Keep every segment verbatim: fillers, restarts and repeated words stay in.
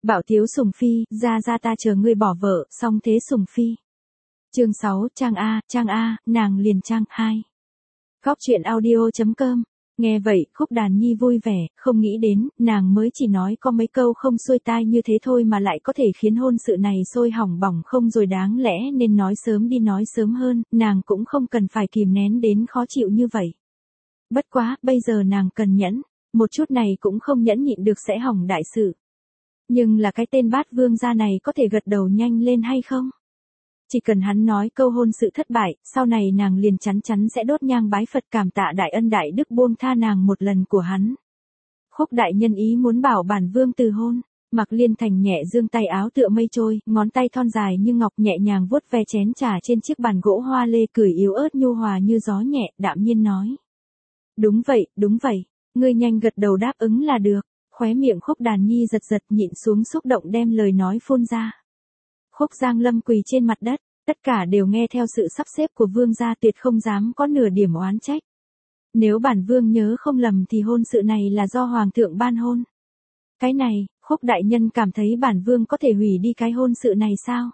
Bảo thiếu Sùng Phi, ra ra ta chờ ngươi bỏ vợ, xong thế Sùng Phi. Chương sáu, Trang A, Trang A, nàng liền Trang, hai. Góc truyện audio chấm com. Nghe vậy, Khúc Đàn Nhi vui vẻ, không nghĩ đến, nàng mới chỉ nói có mấy câu không xuôi tai như thế thôi mà lại có thể khiến hôn sự này sôi hỏng bỏng không rồi, đáng lẽ nên nói sớm đi nói sớm hơn, nàng cũng không cần phải kìm nén đến khó chịu như vậy. Bất quá, bây giờ nàng cần nhẫn, một chút này cũng không nhẫn nhịn được sẽ hỏng đại sự. Nhưng là cái tên bát vương gia này có thể gật đầu nhanh lên hay không? Chỉ cần hắn nói câu hôn sự thất bại, sau này nàng liền chắn chắn sẽ đốt nhang bái Phật cảm tạ đại ân đại đức buông tha nàng một lần của hắn. Khúc đại nhân ý muốn bảo bản vương từ hôn, Mạc Liên Thành nhẹ giương tay áo tựa mây trôi, ngón tay thon dài như ngọc nhẹ nhàng vuốt ve chén trà trên chiếc bàn gỗ hoa lê, cười yếu ớt nhu hòa như gió nhẹ, đạm nhiên nói. Đúng vậy, đúng vậy, ngươi nhanh gật đầu đáp ứng là được. Khóe miệng Khúc Đàn Nhi giật giật nhịn xuống xúc động đem lời nói phun ra. Khúc Giang Lâm quỳ trên mặt đất, tất cả đều nghe theo sự sắp xếp của vương gia, tuyệt không dám có nửa điểm oán trách. Nếu bản vương nhớ không lầm thì hôn sự này là do hoàng thượng ban hôn. Cái này, Khúc đại nhân cảm thấy bản vương có thể hủy đi cái hôn sự này sao?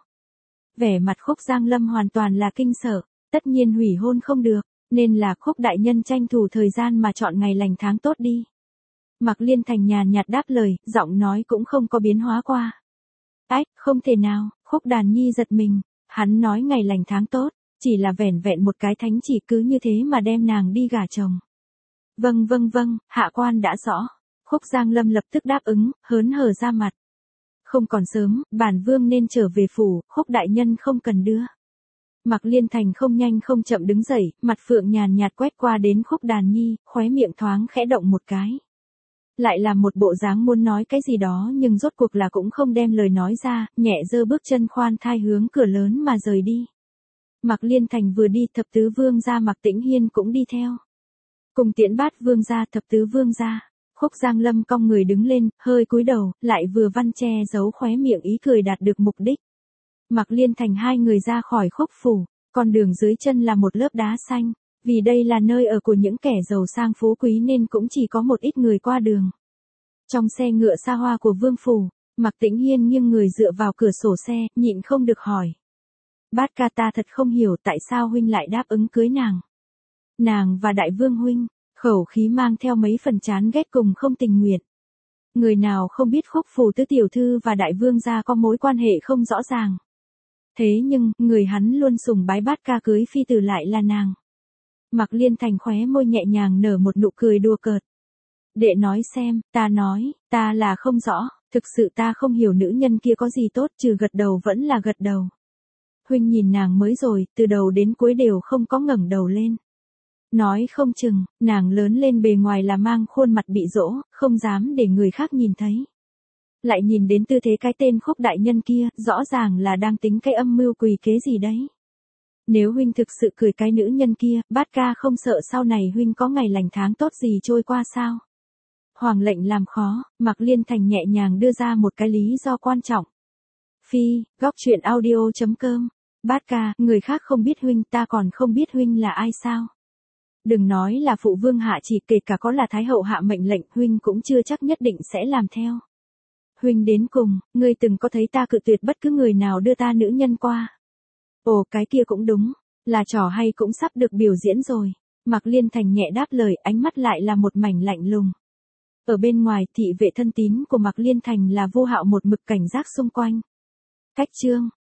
Vẻ mặt Khúc Giang Lâm hoàn toàn là kinh sợ, tất nhiên hủy hôn không được, nên là Khúc đại nhân tranh thủ thời gian mà chọn ngày lành tháng tốt đi. Mạc Liên Thành nhàn nhạt đáp lời, giọng nói cũng không có biến hóa qua. Ách, không thể nào, Khúc Đàn Nhi giật mình, hắn nói ngày lành tháng tốt, chỉ là vẻn vẹn một cái thánh chỉ cứ như thế mà đem nàng đi gả chồng. Vâng vâng vâng, hạ quan đã rõ. Khúc Giang Lâm lập tức đáp ứng, hớn hở ra mặt. Không còn sớm, bản vương nên trở về phủ, Khúc đại nhân không cần đưa. Mạc Liên Thành không nhanh không chậm đứng dậy, mặt phượng nhàn nhạt quét qua đến Khúc Đàn Nhi, khóe miệng thoáng khẽ động một cái. Lại là một bộ dáng muốn nói cái gì đó nhưng rốt cuộc là cũng không đem lời nói ra, nhẹ giơ bước chân khoan thai hướng cửa lớn mà rời đi. Mạc Liên Thành vừa đi, thập tứ vương gia Mạc Tĩnh Hiên cũng đi theo. Cùng tiễn bát vương gia, thập tứ vương gia. Khúc Giang Lâm cong người đứng lên, hơi cúi đầu, lại vừa văn che giấu khóe miệng ý cười đạt được mục đích. Mạc Liên Thành hai người ra khỏi Khúc phủ, con đường dưới chân là một lớp đá xanh. Vì đây là nơi ở của những kẻ giàu sang phú quý nên cũng chỉ có một ít người qua đường. Trong xe ngựa xa hoa của vương phủ, Mạc Tĩnh Hiên nghiêng người dựa vào cửa sổ xe, nhịn không được hỏi. Bát ca, ta thật không hiểu tại sao huynh lại đáp ứng cưới nàng. Nàng và đại vương huynh, khẩu khí mang theo mấy phần chán ghét cùng không tình nguyện. Người nào không biết Khúc phủ tứ tiểu thư và đại vương gia có mối quan hệ không rõ ràng. Thế nhưng, người hắn luôn sùng bái bát ca cưới phi tử lại là nàng. Mạc Liên Thành khóe môi nhẹ nhàng nở một nụ cười đùa cợt. Đệ nói xem, ta nói, ta là không rõ, thực sự ta không hiểu nữ nhân kia có gì tốt, trừ gật đầu vẫn là gật đầu. Huynh nhìn nàng mới rồi, từ đầu đến cuối đều không có ngẩng đầu lên. Nói không chừng, nàng lớn lên bề ngoài là mang khuôn mặt bị dỗ, không dám để người khác nhìn thấy. Lại nhìn đến tư thế cái tên Khúc đại nhân kia, rõ ràng là đang tính cái âm mưu quỷ kế gì đấy. Nếu huynh thực sự cười cái nữ nhân kia, bát ca không sợ sau này huynh có ngày lành tháng tốt gì trôi qua sao? Hoàng lệnh làm khó, Mạc Liên Thành nhẹ nhàng đưa ra một cái lý do quan trọng. Phi, góc truyện audio chấm com. Bát ca, người khác không biết huynh, ta còn không biết huynh là ai sao? Đừng nói là phụ vương hạ chỉ, kể cả có là thái hậu hạ mệnh lệnh, huynh cũng chưa chắc nhất định sẽ làm theo. Huynh đến cùng, ngươi từng có thấy ta cự tuyệt bất cứ người nào đưa ta nữ nhân qua? Ồ, cái kia cũng đúng, là trò hay cũng sắp được biểu diễn rồi. Mạc Liên Thành nhẹ đáp lời, ánh mắt lại là một mảnh lạnh lùng. Ở bên ngoài, thị vệ thân tín của Mạc Liên Thành là Vô Hạo một mực cảnh giác xung quanh. Cách chương,